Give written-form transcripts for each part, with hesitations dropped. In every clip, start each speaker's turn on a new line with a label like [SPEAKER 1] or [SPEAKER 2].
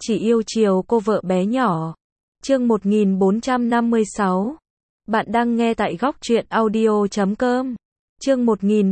[SPEAKER 1] Chỉ yêu chiều cô vợ bé nhỏ. Chương 1456. Bạn đang nghe tại góc truyện audio.com. Chương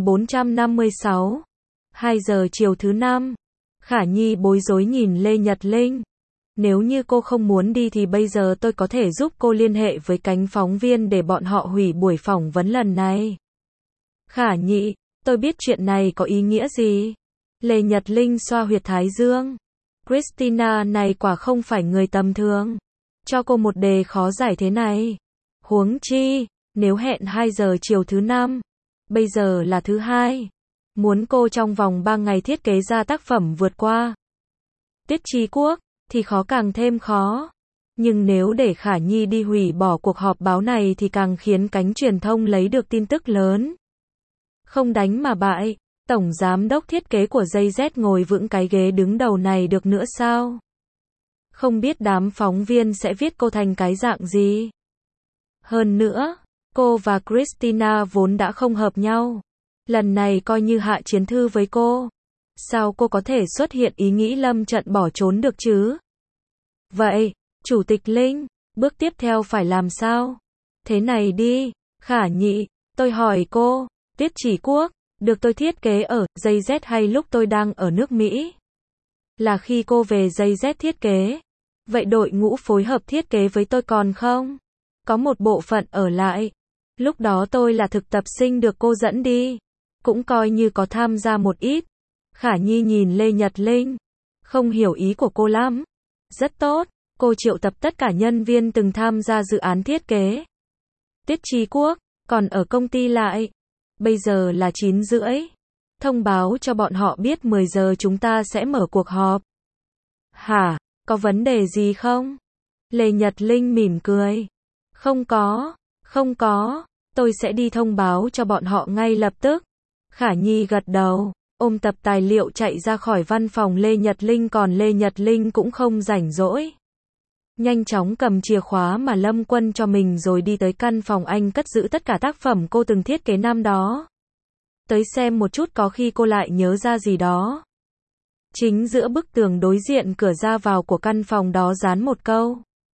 [SPEAKER 1] 1456. 2 giờ chiều thứ năm. Khả Nhi bối rối nhìn Lê Nhật Linh. Nếu như cô không muốn đi thì bây giờ tôi có thể giúp cô liên hệ với cánh phóng viên để bọn họ hủy buổi phỏng vấn lần này. Khả Nhi, tôi biết chuyện này có ý nghĩa gì. Lê Nhật Linh xoa huyệt thái dương. Christina này quả không phải người tầm thường. Cho cô một đề khó giải thế này. Huống chi, nếu hẹn 2 giờ chiều thứ năm, bây giờ là thứ hai. Muốn cô trong vòng 3 ngày thiết kế ra tác phẩm vượt qua Tiết Chi Quốc, thì khó càng thêm khó. Nhưng nếu để Khả Nhi đi hủy bỏ cuộc họp báo này thì càng khiến cánh truyền thông lấy được tin tức lớn. Không đánh mà bại, tổng giám đốc thiết kế của JZ ngồi vững cái ghế đứng đầu này được nữa sao? Không biết đám phóng viên sẽ viết cô thành cái dạng gì? Hơn nữa, cô và Christina vốn đã không hợp nhau. Lần này coi như hạ chiến thư với cô. Sao cô có thể xuất hiện ý nghĩ lâm trận bỏ trốn được chứ? Vậy, Chủ tịch Linh, bước tiếp theo phải làm sao? Thế này đi, Khả Nhi, tôi hỏi cô, Tiết Chỉ Quốc, được tôi thiết kế ở JZ hay lúc tôi đang ở nước Mỹ? Là khi cô về JZ thiết kế. Vậy đội ngũ phối hợp thiết kế với tôi còn không? Có một bộ phận ở lại. Lúc đó tôi là thực tập sinh được cô dẫn đi. Cũng coi như có tham gia một ít. Khả Nhi nhìn Lê Nhật Linh. Không hiểu ý của cô lắm. Rất tốt, cô triệu tập tất cả nhân viên từng tham gia dự án thiết kế. Tiết Chi Quốc, còn ở công ty lại. Bây giờ là 9:30. Thông báo cho bọn họ biết 10 giờ chúng ta sẽ mở cuộc họp. Hả, có vấn đề gì không? Lê Nhật Linh mỉm cười. Không có, tôi sẽ đi thông báo cho bọn họ ngay lập tức. Khả Nhi gật đầu, ôm tập tài liệu chạy ra khỏi văn phòng Lê Nhật Linh, còn Lê Nhật Linh cũng không rảnh rỗi. Nhanh chóng cầm chìa khóa mà Lâm Quân cho mình rồi đi tới căn phòng anh cất giữ tất cả tác phẩm cô từng thiết kế năm đó. Tới xem một chút có khi cô lại nhớ ra gì đó. Chính giữa bức tường đối diện cửa ra vào của căn phòng đó dán một câu.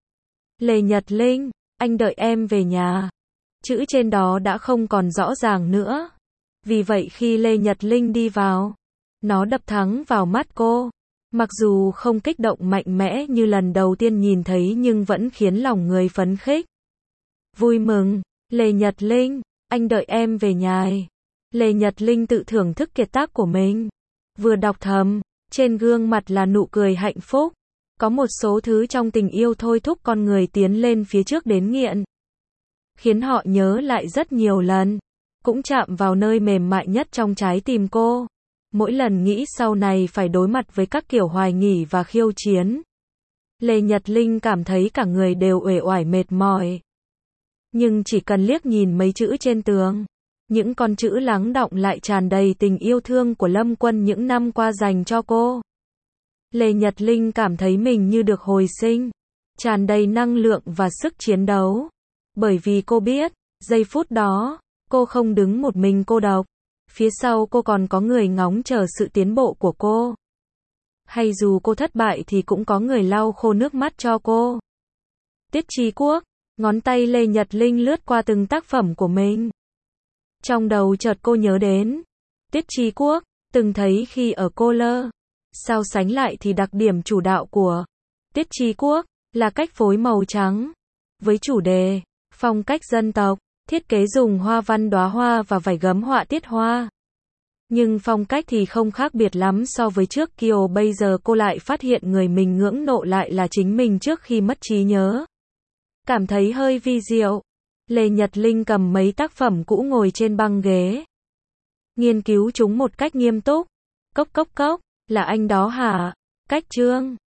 [SPEAKER 1] Lê Nhật Linh, anh đợi em về nhà. Chữ trên đó đã không còn rõ ràng nữa. Vì vậy khi Lê Nhật Linh đi vào, nó đập thẳng vào mắt cô. Mặc dù không kích động mạnh mẽ như lần đầu tiên nhìn thấy nhưng vẫn khiến lòng người phấn khích. Vui mừng, Lê Nhật Linh, anh đợi em về nhà. Lê Nhật Linh tự thưởng thức kiệt tác của mình. Vừa đọc thầm, trên gương mặt là nụ cười hạnh phúc. Có một số thứ trong tình yêu thôi thúc con người tiến lên phía trước đến nghiện. Khiến họ nhớ lại rất nhiều lần. Cũng chạm vào nơi mềm mại nhất trong trái tim cô. Mỗi lần nghĩ sau này phải đối mặt với các kiểu hoài nghi và khiêu chiến. Lê Nhật Linh cảm thấy cả người đều uể oải mệt mỏi. Nhưng chỉ cần liếc nhìn mấy chữ trên tường. Những con chữ lắng đọng lại tràn đầy tình yêu thương của Lâm Quân những năm qua dành cho cô. Lê Nhật Linh cảm thấy mình như được hồi sinh. Tràn đầy năng lượng và sức chiến đấu. Bởi vì cô biết, giây phút đó, cô không đứng một mình cô độc. Phía sau cô còn có người ngóng chờ sự tiến bộ của cô. Hay dù cô thất bại thì cũng có người lau khô nước mắt cho cô. Tiết Chi Quốc, ngón tay Lê Nhật Linh lướt qua từng tác phẩm của mình. Trong đầu chợt cô nhớ đến Tiết Chi Quốc, từng thấy khi ở Cô Lơ. So sánh lại thì đặc điểm chủ đạo của Tiết Chi Quốc là cách phối màu trắng. Với chủ đề, phong cách dân tộc, thiết kế dùng hoa văn đóa hoa và vải gấm họa tiết hoa. Nhưng phong cách thì không khác biệt lắm so với trước kia. Bây giờ cô lại phát hiện người mình ngưỡng mộ lại là chính mình trước khi mất trí nhớ. Cảm thấy hơi vi diệu. Lê Nhật Linh cầm mấy tác phẩm cũ ngồi trên băng ghế. Nghiên cứu chúng một cách nghiêm túc. Cốc, là anh đó hả? Cách Trương.